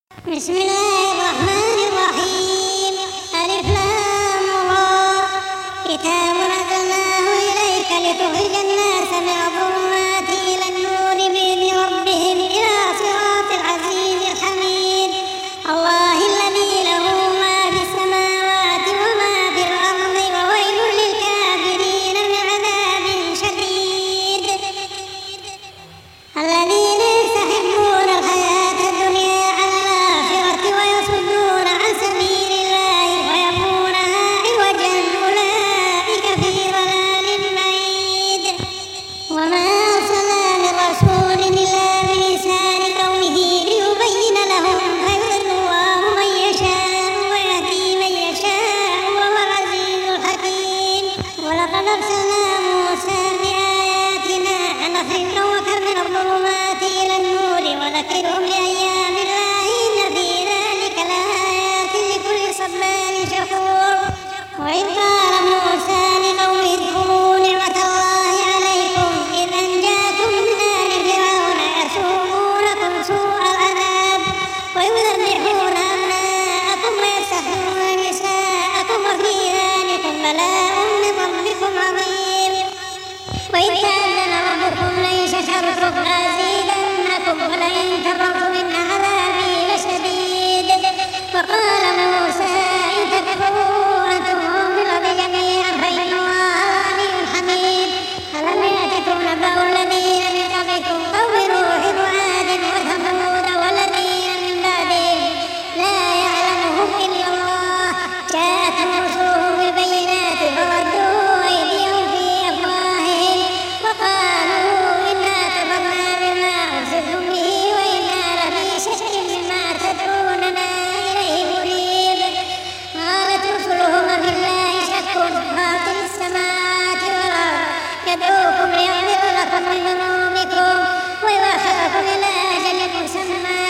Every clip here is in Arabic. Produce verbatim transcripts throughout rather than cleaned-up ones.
بسم الله الرحمن الرحيم. ألف لام را. كتاب أنزلناه إليك لتخرج الناس من الظلمات إلى النور بإذن ربهم إلى صراط العزيز الحميد. الله الذي له ما في السماوات وما في الأرض وويل للكافرين من عذاب شديد. الذين يستحبون الحياة الدنيا على الآخرة ويصدون عن سبيل الله ويبغونها عوجا أولئك في ضلال بعيد. وما أرسلنا من رسول إلا بلسان قومه ليبين لهم فيضل الله من يشاء ويهدي من يشاء وهو العزيز الحكيم. ولقد أرسلنا موسى بآياتنا أن أخرج قومك من الظلمات إلى النور وذكرهم بأيام الله إن في ذلك لآيات لكل صبار شكور. وإذ قال موسى لقومه اذكروا نعمة الله عليكم إذ أنجاكم من آل فرعون يسومونكم سوء العذاب ويذبحون أبناءكم ويستحيون نساءكم وفي ذلكم بلاء من ربكم عظيم. وإذ تأذن ربكم لئن شكرتم لأزيدنكم ولئن كفرتم إن عذابي لشديد. وقال موسى إن تكفروا أنتم ومن الأرض جميعا فإن الله غني حميد. ألم يأتكم نبأ الذين من قبلكم قوم نوح وعاد وثمود والذين من بعدهم لا يعلمهم إلا الله جاءتهم رسلهم بالبينات فردوا أيديهم في أفواههم وقالوا إنا كفرنا بما أرسلتم به وإنا لفي شك مما تدعوننا إليه مريب. قالت رسلهم أفي الله شك فاطر السماوات والأرض يدعوكم ليغفر لكم من ذنوبكم ويؤخركم إلى أجل مسمى.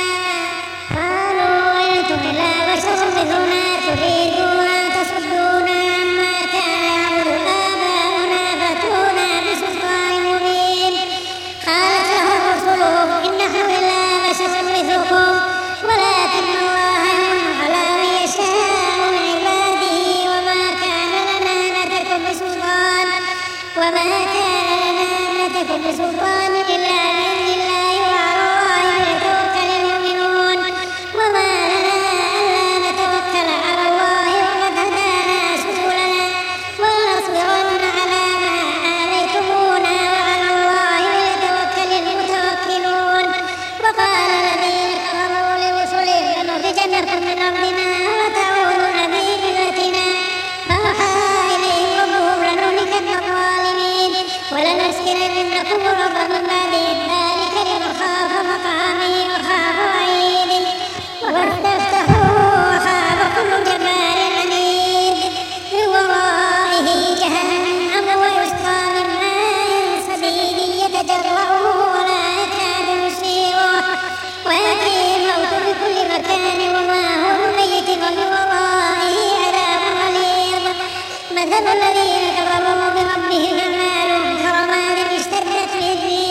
قالوا إن أنتم إلا بشر مثلنا تريدون أن تصدونا عما كان يعبد آباؤنا فأتونا بسلطان مبين. قالت لهم رسلهم إن نحن إلا بشر مثلكم ولكن الله يمن على من يشاء من عباده وما كان لنا أن نأتيكم بسلطان وما كان لنا أن نأتيكم بسلطان إلا بإذن الله وعلى الله فليتوكل المؤمنون. وما لنا ألا نتوكل على الله وقد هدانا سبلنا ولنصبرن على ما آذيتمونا وعلى الله فليتوكل المتوكلون. وقال الذين كفروا لرسلهم لنخرجنكم من أرضنا وتعودون في ملتنا فأوحى إليهم ربهم لنهلكن الظالمين ولنسكننكم الأرض من بعدهم ذلك لمن خاف مقامي وخاف وعيدي. واستفتحوا وخاب كل جبار عنيد من ورائه جهنم ويسقى من ماء صديد يتجرعه ولا يكاد يسيغه ويأتيه الموت من كل مكان وما هو بميت ومن ورائه عذاب غليظ. مثل الذين كفروا بربهم أعمالهم كرماد اشتدت به الريح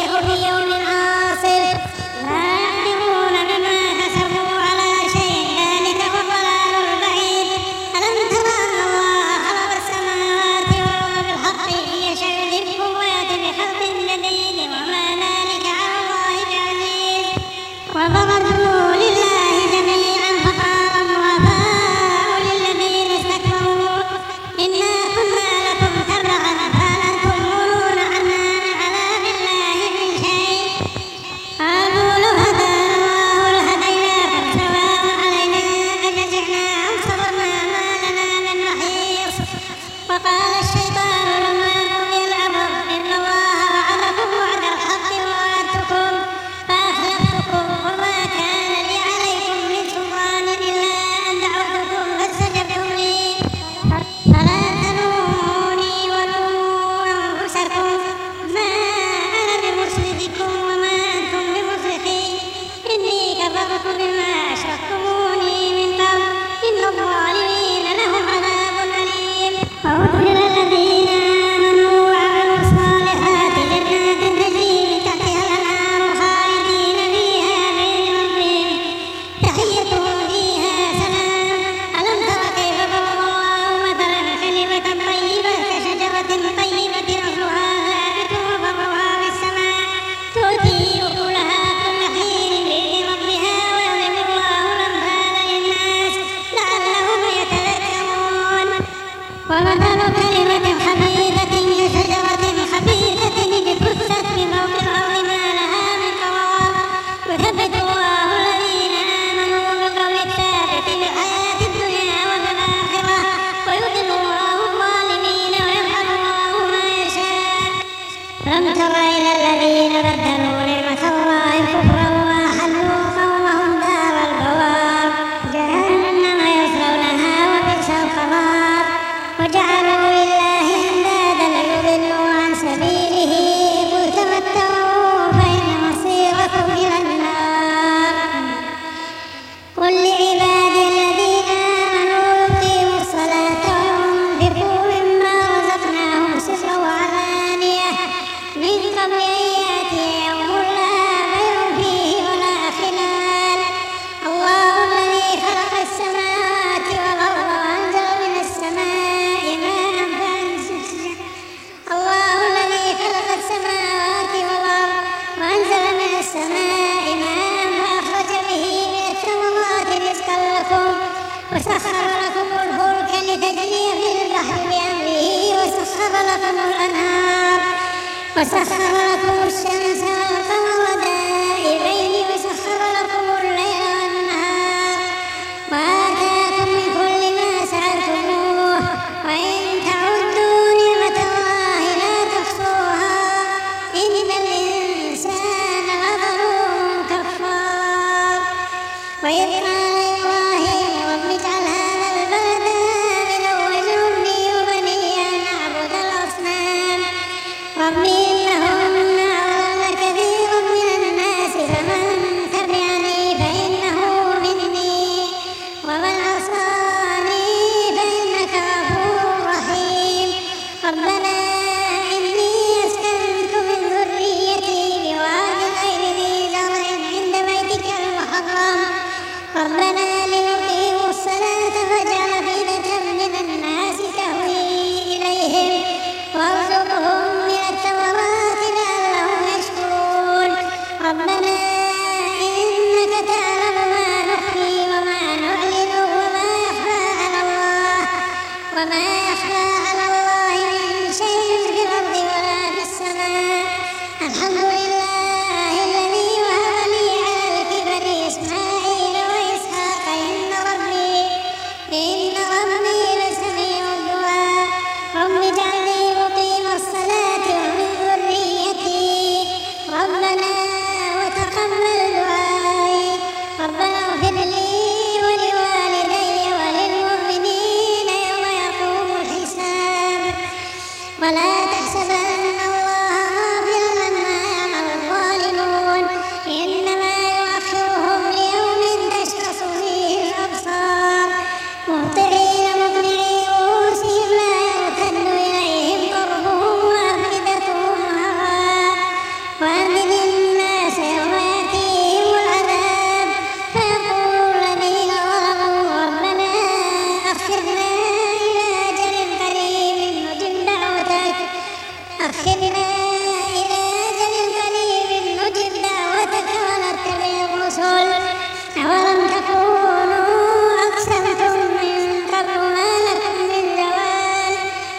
وسخر لكم الفلك لتجري في البحر بأمره وسخر لكم الأنهار وسخر لكم الشمس والقمر دائبين وسخر لكم الليل والنهار وآتاكم من كل ما سألتموه وإن تعدوا نعمة الله لا تحصوها إن الإنسان لظلوم كفار. وإذ قال إبراهيم رب اجعل هذا البلد آمنا واجنبني وبني أن نعبد الأصنام رب إنهن أضلن كثيرا من الناس فمن تبعني فإنه مني ومن عصاني فإنك غفور رحيم. ربنا إني أسكنت من ذريتي بواد غير ذي زرع عند بيتك المحرم ربنا ليقيموا الصلاة فاجعل أفئدة من الناس تهوي إليهم وارزقهم من الثمرات لعلهم يشكرون. ربنا إنك تعلم ما نخفي وما نعلن وما يخفى على الله وما يخفى على الله من شيء في الأرض ولا في السماء. الحمد لله الذي وهب لي على الكبر إسماعيل وإسحاق إن ربي إن ربي لسميع الدعاء. رب اجعلني مقيم الصلاة ومن ذريتي ربنا وتقبل دعائي. ربنا اغفر لي ولوالدي وللمؤمنين يوم يقوم الحساب. ولا تحسبن الله غافلا عما يعمل الظالمون إنما يؤخرهم ليوم تشخص فيه الأبصار مهطعين مقنعي رؤوسهم لا يرتد إليهم طرفهم وأفئدتهم هواء. وأذن الناس يوم يأتيهم العذاب فيقول الذين ظلموا ربنا أخرنا إلى أجل قريب نجب دعوتك أخرنا إلى أجل قريب نجب دعوتك ونتبع الرسل أولم تكونوا أقسمتم من قبل ما لكم من زوال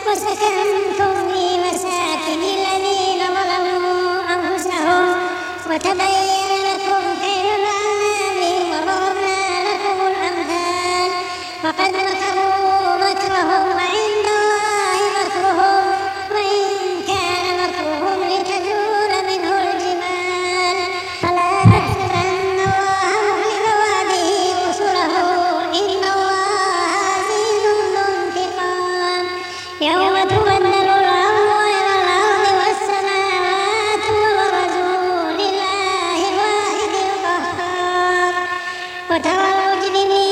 وسكنتم في مساكن الذين ظلموا أنفسهم وتبين لكم كيف فعلنا بهم وضربنا لكم الأمثال وقد مكروا مكرهم وعند الله مكرهم وإن كان مكرهم لتزول منه الجبال. فلا تحسبن الله مخلف وعده رسله إن الله عزيز ذو انتقام. يوم تبدل الأرض غير الأرض والسماوات وبرزوا لله الواحد القهار وترى المجرمين